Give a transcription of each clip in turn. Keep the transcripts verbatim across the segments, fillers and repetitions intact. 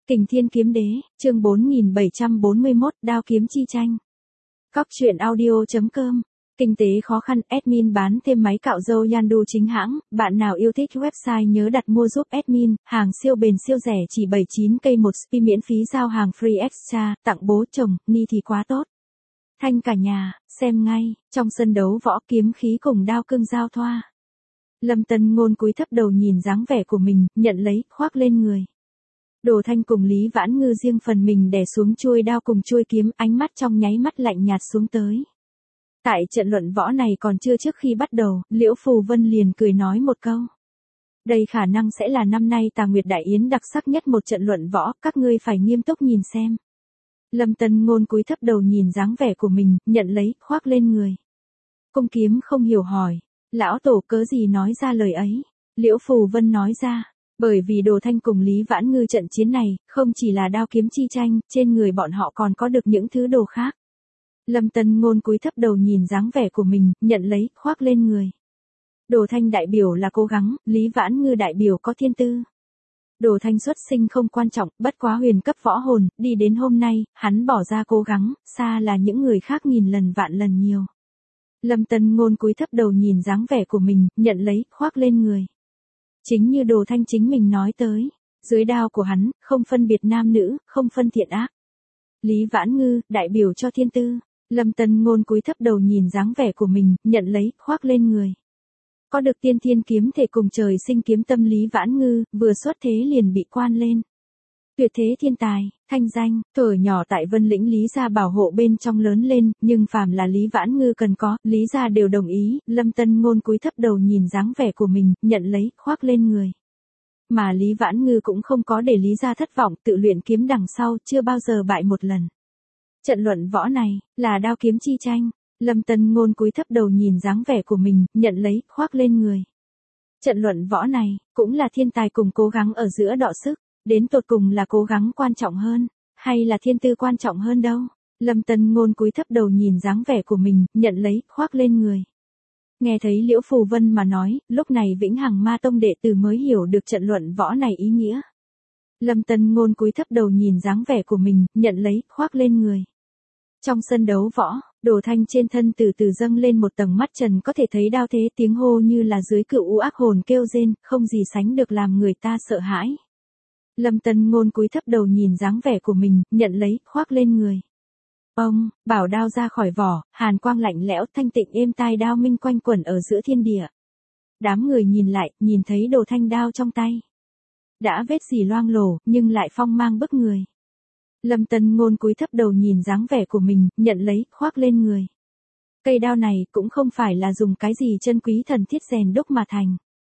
Kình Thiên Kiếm Đế, chương bốn nghìn bảy trăm bốn mươi mốt, Đao Kiếm Chi Tranh. Cóc truyện audio chấm com. Kinh tế khó khăn, admin bán thêm máy cạo râu Yandu chính hãng, bạn nào yêu thích website nhớ đặt mua giúp admin, hàng siêu bền siêu rẻ chỉ bảy mươi chín cây một spi miễn phí giao hàng free extra, tặng bố chồng, ni thì quá tốt. Thanh cả nhà, xem ngay, trong sân đấu võ kiếm khí cùng đao cương giao thoa. Lâm Tân Ngôn cúi thấp đầu nhìn dáng vẻ của mình, nhận lấy, khoác lên người. Đồ Thanh cùng Lý Vãn Ngư riêng phần mình đè xuống chuôi đao cùng chuôi kiếm, ánh mắt trong nháy mắt lạnh nhạt xuống tới. Tại trận luận võ này còn chưa trước khi bắt đầu, Liễu Phù Vân liền cười nói một câu. Đây khả năng sẽ là năm nay Tà Nguyệt Đại Yến đặc sắc nhất một trận luận võ, các ngươi phải nghiêm túc nhìn xem. Lâm Tân Ngôn cúi thấp đầu nhìn dáng vẻ của mình, nhận lấy, khoác lên người. Cung Kiếm không hiểu hỏi, lão tổ cớ gì nói ra lời ấy? Liễu Phù Vân nói ra, bởi vì Đồ Thanh cùng Lý Vãn Ngư trận chiến này, không chỉ là đao kiếm chi tranh, trên người bọn họ còn có được những thứ đồ khác. Lâm Tân Ngôn cúi thấp đầu nhìn dáng vẻ của mình, nhận lấy, khoác lên người. Đồ Thanh đại biểu là cố gắng, Lý Vãn Ngư đại biểu có thiên tư. Đồ Thanh xuất sinh không quan trọng, bất quá huyền cấp võ hồn, đi đến hôm nay, hắn bỏ ra cố gắng, xa là những người khác nghìn lần vạn lần nhiều. Lâm Tân Ngôn cúi thấp đầu nhìn dáng vẻ của mình, nhận lấy, khoác lên người. Chính như Đồ Thanh chính mình nói tới, dưới đao của hắn, không phân biệt nam nữ, không phân thiện ác. Lý Vãn Ngư, đại biểu cho thiên tư. Lâm Tân Ngôn cúi thấp đầu nhìn dáng vẻ của mình, nhận lấy, khoác lên người. Có được tiên thiên kiếm thể cùng trời sinh kiếm tâm Lý Vãn Ngư, vừa xuất thế liền bị quan lên. Tuyệt thế thiên tài, thanh danh, thuở nhỏ tại Vân Lĩnh Lý gia bảo hộ bên trong lớn lên, nhưng phàm là Lý Vãn Ngư cần có, Lý gia đều đồng ý. Lâm Tân Ngôn cúi thấp đầu nhìn dáng vẻ của mình, nhận lấy, khoác lên người. Mà Lý Vãn Ngư cũng không có để Lý gia thất vọng, tự luyện kiếm đằng sau, chưa bao giờ bại một lần. Trận luận võ này, là đao kiếm chi tranh. Lâm Tân Ngôn cúi thấp đầu nhìn dáng vẻ của mình, nhận lấy, khoác lên người. Trận luận võ này, cũng là thiên tài cùng cố gắng ở giữa đọ sức. Đến tột cùng là cố gắng quan trọng hơn, hay là thiên tư quan trọng hơn đâu? Lâm Tân Ngôn cúi thấp đầu nhìn dáng vẻ của mình, nhận lấy, khoác lên người. Nghe thấy Liễu Phù Vân mà nói, lúc này Vĩnh Hằng Ma Tông đệ tử mới hiểu được trận luận võ này ý nghĩa. Lâm Tân Ngôn cúi thấp đầu nhìn dáng vẻ của mình, nhận lấy, khoác lên người. Trong sân đấu võ, Đồ Thanh trên thân từ từ dâng lên một tầng mắt trần có thể thấy đao thế, tiếng hô như là dưới cựu u ác hồn kêu rên, không gì sánh được làm người ta sợ hãi. Lâm Tân Ngôn cúi thấp đầu nhìn dáng vẻ của mình, nhận lấy, khoác lên người. Ông, bảo đao ra khỏi vỏ, hàn quang lạnh lẽo thanh tịnh êm tai đao minh quanh quẩn ở giữa thiên địa. Đám người nhìn lại, nhìn thấy Đồ Thanh đao trong tay. Đã vết dỉ loang lổ, nhưng lại phong mang bức người. Lâm Tân Ngôn cúi thấp đầu nhìn dáng vẻ của mình, nhận lấy, khoác lên người. Cây đao này cũng không phải là dùng cái gì chân quý thần thiết rèn đúc mà thành.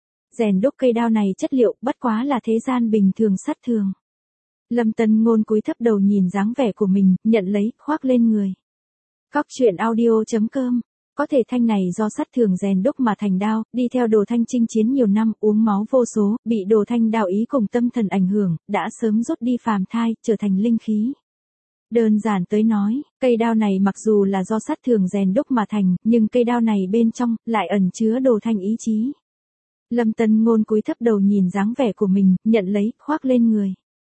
Rèn đúc cây đao này chất liệu bất quá là thế gian bình thường sắt thường. Lâm Tân Ngôn cúi thấp đầu nhìn dáng vẻ của mình, nhận lấy, khoác lên người. Cóc truyện audio chấm com. Có thể thanh này do sắt thường rèn đúc mà thành đao, đi theo Đồ Thanh chinh chiến nhiều năm, uống máu vô số, bị Đồ Thanh đao ý cùng tâm thần ảnh hưởng, đã sớm rút đi phàm thai, trở thành linh khí. Đơn giản tới nói, cây đao này mặc dù là do sắt thường rèn đúc mà thành, nhưng cây đao này bên trong, lại ẩn chứa Đồ Thanh ý chí. Lâm Tân Ngôn cúi thấp đầu nhìn dáng vẻ của mình, nhận lấy, khoác lên người.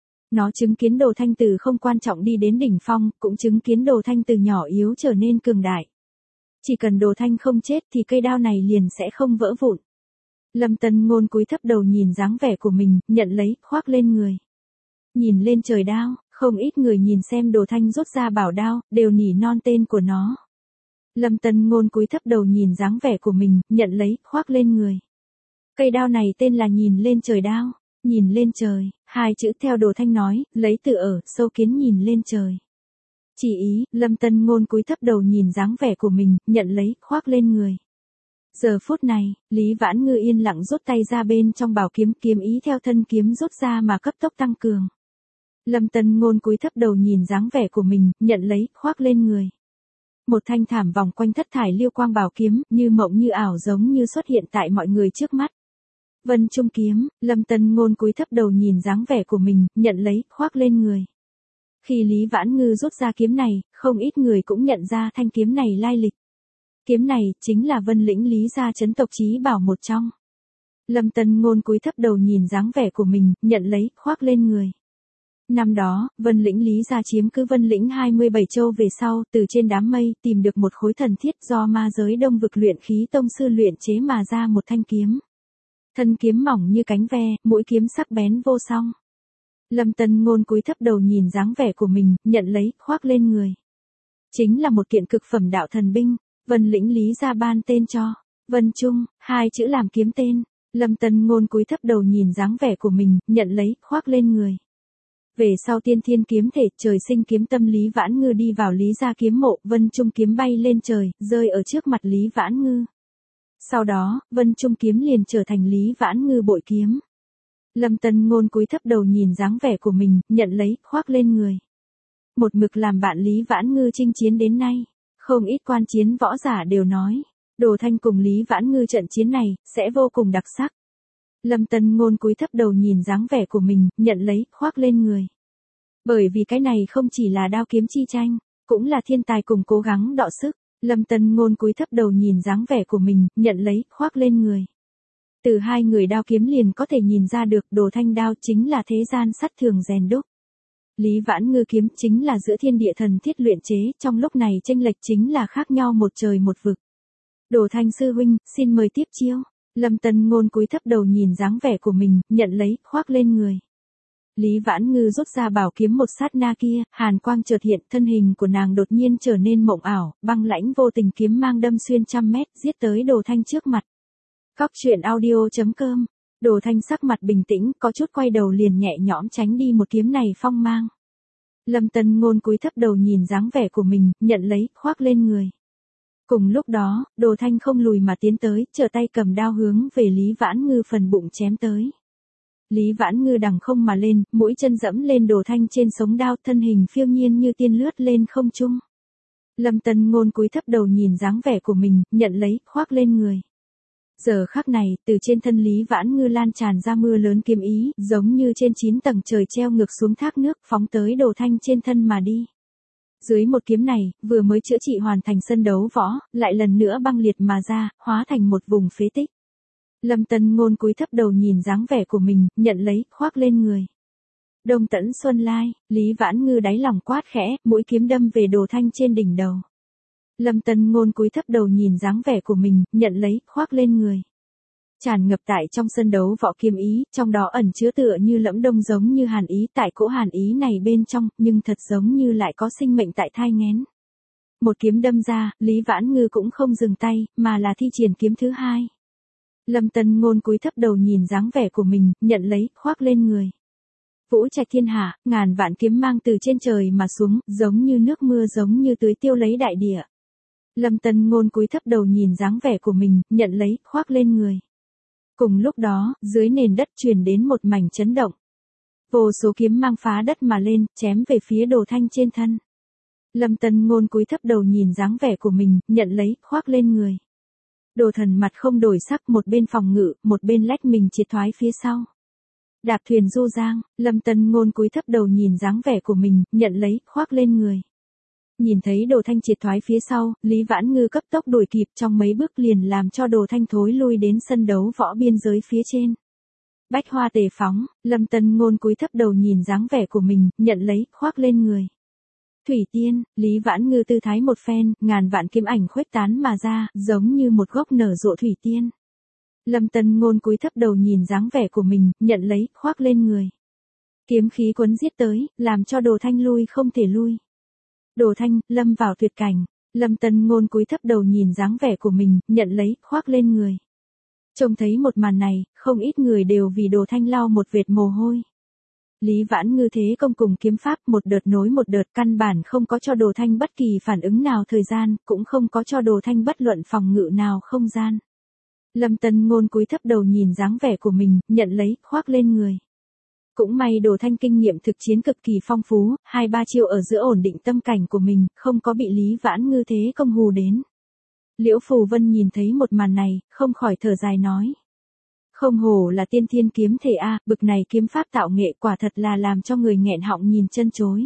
Nó chứng kiến Đồ Thanh từ không quan trọng đi đến đỉnh phong, cũng chứng kiến Đồ Thanh từ nhỏ yếu trở nên cường đại. Chỉ cần Đồ Thanh không chết thì cây đao này liền sẽ không vỡ vụn. Lâm Tân Ngôn cúi thấp đầu nhìn dáng vẻ của mình, nhận lấy, khoác lên người. Nhìn lên trời đao, không ít người nhìn xem Đồ Thanh rút ra bảo đao, đều nỉ non tên của nó. Lâm Tân Ngôn cúi thấp đầu nhìn dáng vẻ của mình, nhận lấy, khoác lên người. Cây đao này tên là nhìn lên trời đao. Nhìn lên trời, hai chữ theo Đồ Thanh nói, lấy từ ở, sâu kiến nhìn lên trời. Chỉ ý, Lâm Tân Ngôn cúi thấp đầu nhìn dáng vẻ của mình, nhận lấy, khoác lên người. Giờ phút này, Lý Vãn Ngư yên lặng rút tay ra bên trong bảo kiếm, kiếm ý theo thân kiếm rút ra mà cấp tốc tăng cường. Lâm Tân Ngôn cúi thấp đầu nhìn dáng vẻ của mình, nhận lấy, khoác lên người. Một thanh thảm vòng quanh thất thải liêu quang bảo kiếm, như mộng như ảo giống như xuất hiện tại mọi người trước mắt. Vân Trung kiếm, Lâm Tân Ngôn cúi thấp đầu nhìn dáng vẻ của mình, nhận lấy, khoác lên người. Khi Lý Vãn Ngư rút ra kiếm này, không ít người cũng nhận ra thanh kiếm này lai lịch. Kiếm này, chính là Vân Lĩnh Lý gia trấn tộc chí bảo một trong. Lâm Tân Ngôn cúi thấp đầu nhìn dáng vẻ của mình, nhận lấy, khoác lên người. Năm đó, Vân Lĩnh Lý gia chiếm cứ Vân Lĩnh hai mươi bảy châu về sau, từ trên đám mây tìm được một khối thần thiết do ma giới Đông vực luyện khí tông sư luyện chế mà ra một thanh kiếm. Thân kiếm mỏng như cánh ve, mũi kiếm sắc bén vô song. Lâm Tân Ngôn cúi thấp đầu nhìn dáng vẻ của mình, nhận lấy, khoác lên người. Chính là một kiện cực phẩm đạo thần binh, Vân Lĩnh Lý gia ban tên cho, Vân Trung, hai chữ làm kiếm tên. Lâm Tân Ngôn cúi thấp đầu nhìn dáng vẻ của mình, nhận lấy, khoác lên người. Về sau tiên thiên kiếm thể, trời sinh kiếm tâm Lý Vãn Ngư đi vào Lý gia kiếm mộ, Vân Trung kiếm bay lên trời, rơi ở trước mặt Lý Vãn Ngư. Sau đó, Vân Trung kiếm liền trở thành Lý Vãn Ngư bội kiếm. Lâm Tân Ngôn cúi thấp đầu nhìn dáng vẻ của mình, nhận lấy, khoác lên người. Một mực làm bạn Lý Vãn Ngư chinh chiến đến nay, không ít quan chiến võ giả đều nói, Đồ Thanh cùng Lý Vãn Ngư trận chiến này sẽ vô cùng đặc sắc. Lâm Tân Ngôn cúi thấp đầu nhìn dáng vẻ của mình, nhận lấy, khoác lên người. Bởi vì cái này không chỉ là đao kiếm chi tranh, cũng là thiên tài cùng cố gắng đọ sức. Lâm Tân Ngôn cúi thấp đầu nhìn dáng vẻ của mình, nhận lấy, khoác lên người. Từ hai người đao kiếm liền có thể nhìn ra được Đồ Thanh đao chính là thế gian sắt thường rèn đúc. Lý Vãn Ngư kiếm chính là giữa thiên địa thần thiết luyện chế, trong lúc này chênh lệch chính là khác nhau một trời một vực. Đồ Thanh sư huynh, xin mời tiếp chiêu. Lâm Tân Ngôn cúi thấp đầu nhìn dáng vẻ của mình, nhận lấy, khoác lên người. Lý Vãn Ngư rút ra bảo kiếm một sát na kia, hàn quang chợt hiện, thân hình của nàng đột nhiên trở nên mộng ảo, băng lãnh vô tình kiếm mang đâm xuyên trăm mét, giết tới Đồ Thanh trước mặt. Cóc truyện audio chấm com. Đồ Thanh sắc mặt bình tĩnh, có chút quay đầu liền nhẹ nhõm tránh đi một kiếm này phong mang. Lâm Tân Ngôn cúi thấp đầu nhìn dáng vẻ của mình, nhận lấy, khoác lên người. Cùng lúc đó, Đồ Thanh không lùi mà tiến tới, trở tay cầm đao hướng về Lý Vãn Ngư phần bụng chém tới. Lý Vãn Ngư đằng không mà lên, mũi chân dẫm lên Đồ Thanh trên sống đao, thân hình phiêu nhiên như tiên lướt lên không trung. Lâm Tân Ngôn cúi thấp đầu nhìn dáng vẻ của mình, nhận lấy, khoác lên người. Giờ khắc này, từ trên thân Lý Vãn Ngư lan tràn ra mưa lớn kiếm ý, giống như trên chín tầng trời treo ngược xuống thác nước, phóng tới Đồ Thanh trên thân mà đi. Dưới một kiếm này, vừa mới chữa trị hoàn thành sân đấu võ, lại lần nữa băng liệt mà ra, hóa thành một vùng phế tích. Lâm Tân Ngôn cúi thấp đầu nhìn dáng vẻ của mình, nhận lấy, khoác lên người. Đông Tẫn Xuân Lai, Lý Vãn Ngư đáy lòng quát khẽ, mũi kiếm đâm về Đồ Thanh trên đỉnh đầu. Lâm Tân Ngôn cúi thấp đầu nhìn dáng vẻ của mình, nhận lấy, khoác lên người. Tràn ngập tại trong sân đấu võ kiếm ý, trong đó ẩn chứa tựa như lẫm đông giống như hàn ý, tại cỗ hàn ý này bên trong, nhưng thật giống như lại có sinh mệnh tại thai nghén. Một kiếm đâm ra, Lý Vãn Ngư cũng không dừng tay, mà là thi triển kiếm thứ hai. Lâm Tân Ngôn cúi thấp đầu nhìn dáng vẻ của mình, nhận lấy, khoác lên người. Vũ trạch thiên hạ, ngàn vạn kiếm mang từ trên trời mà xuống, giống như nước mưa giống như tưới tiêu lấy đại địa. Lâm Tân Ngôn cúi thấp đầu nhìn dáng vẻ của mình, nhận lấy, khoác lên người. Cùng lúc đó, dưới nền đất truyền đến một mảnh chấn động. Vô số kiếm mang phá đất mà lên, chém về phía Đồ Thanh trên thân. Lâm Tân Ngôn cúi thấp đầu nhìn dáng vẻ của mình, nhận lấy, khoác lên người. Đồ Thần mặt không đổi sắc, một bên phòng ngự, một bên lách mình triệt thoái phía sau. Đạp thuyền du giang, Lâm Tân Ngôn cúi thấp đầu nhìn dáng vẻ của mình, nhận lấy, khoác lên người. Nhìn thấy Đồ Thanh triệt thoái phía sau, Lý Vãn Ngư cấp tốc đuổi kịp, trong mấy bước liền làm cho Đồ Thanh thối lui đến sân đấu võ biên giới phía trên. Bách hoa tề phóng, Lâm Tân Ngôn cúi thấp đầu nhìn dáng vẻ của mình, nhận lấy, khoác lên người. Thủy tiên, Lý Vãn Ngư tư thái một phen, ngàn vạn kiếm ảnh khuếch tán mà ra, giống như một gốc nở rộ thủy tiên. Lâm Tân Ngôn cúi thấp đầu nhìn dáng vẻ của mình, nhận lấy, khoác lên người. Kiếm khí cuốn giết tới, làm cho Đồ Thanh lui không thể lui. Đồ Thanh, lâm vào tuyệt cảnh. Lâm Tân Ngôn cúi thấp đầu nhìn dáng vẻ của mình, nhận lấy, khoác lên người. Trông thấy một màn này, không ít người đều vì Đồ Thanh lau một vệt mồ hôi. Lý Vãn Ngư thế công cùng kiếm pháp một đợt nối một đợt, căn bản không có cho Đồ Thanh bất kỳ phản ứng nào thời gian, cũng không có cho Đồ Thanh bất luận phòng ngự nào không gian. Lâm Tân Ngôn cúi thấp đầu nhìn dáng vẻ của mình, nhận lấy, khoác lên người. Cũng may Đồ Thanh kinh nghiệm thực chiến cực kỳ phong phú, hai ba chiêu ở giữa ổn định tâm cảnh của mình, không có bị Lý Vãn Ngư thế công hù đến. Liễu Phù Vân nhìn thấy một màn này, không khỏi thở dài nói. Không hổ là tiên thiên kiếm thể a, bực này kiếm pháp tạo nghệ quả thật là làm cho người nghẹn họng nhìn chân chối.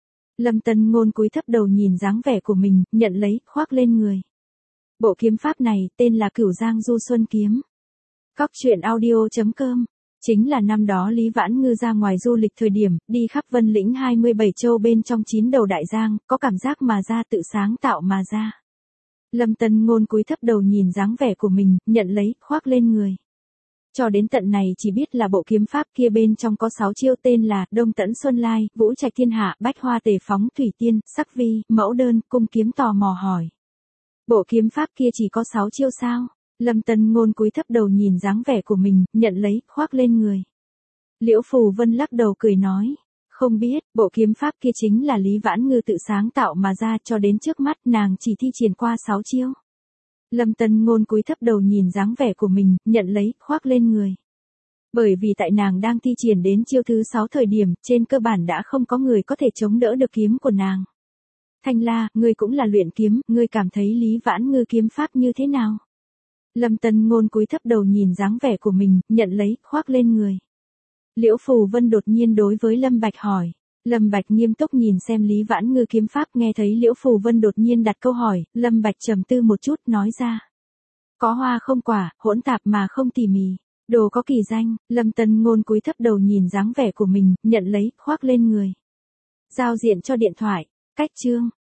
Lâm Tân Ngôn cúi thấp đầu nhìn dáng vẻ của mình, nhận lấy, khoác lên người. Bộ kiếm pháp này tên là Cửu Giang Du Xuân Kiếm. Cóc truyện audio chấm com Chính là năm đó Lý Vãn Ngư ra ngoài du lịch thời điểm, đi khắp Vân Lĩnh hai mươi bảy châu bên trong chín đầu đại giang, có cảm giác mà ra tự sáng tạo mà ra. Lâm Tân Ngôn cúi thấp đầu nhìn dáng vẻ của mình, nhận lấy, khoác lên người. Cho đến tận này chỉ biết là bộ kiếm pháp kia bên trong có sáu chiêu tên là Đông Tẫn Xuân Lai, Vũ Trạch Thiên Hạ, Bách Hoa Tề Phóng, Thủy Tiên, Sắc Vi, Mẫu Đơn, Cung Kiếm tò mò hỏi. Bộ kiếm pháp kia chỉ có sáu chiêu sao? Lâm Tân Ngôn cúi thấp đầu nhìn dáng vẻ của mình, nhận lấy, khoác lên người. Liễu Phù Vân lắc đầu cười nói. Không biết, bộ kiếm pháp kia chính là Lý Vãn Ngư tự sáng tạo mà ra, cho đến trước mắt nàng chỉ thi triển qua sáu chiêu. Lâm Tân Ngôn cúi thấp đầu nhìn dáng vẻ của mình, nhận lấy, khoác lên người. Bởi vì tại nàng đang thi triển đến chiêu thứ sáu thời điểm, trên cơ bản đã không có người có thể chống đỡ được kiếm của nàng. Thanh La, ngươi cũng là luyện kiếm, ngươi cảm thấy Lý Vãn Ngư kiếm pháp như thế nào? Lâm Tân Ngôn cúi thấp đầu nhìn dáng vẻ của mình, nhận lấy, khoác lên người. Liễu Phù Vân đột nhiên đối với Lâm Bạch hỏi. Lâm Bạch nghiêm túc nhìn xem Lý Vãn Ngư kiếm pháp, nghe thấy Liễu Phù Vân đột nhiên đặt câu hỏi, Lâm Bạch trầm tư một chút nói ra. Có hoa không quả, hỗn tạp mà không tỉ mỉ. Đồ có kỳ danh, Lâm Tân Ngôn cúi thấp đầu nhìn dáng vẻ của mình, nhận lấy, khoác lên người. Giao diện cho điện thoại, cách chương.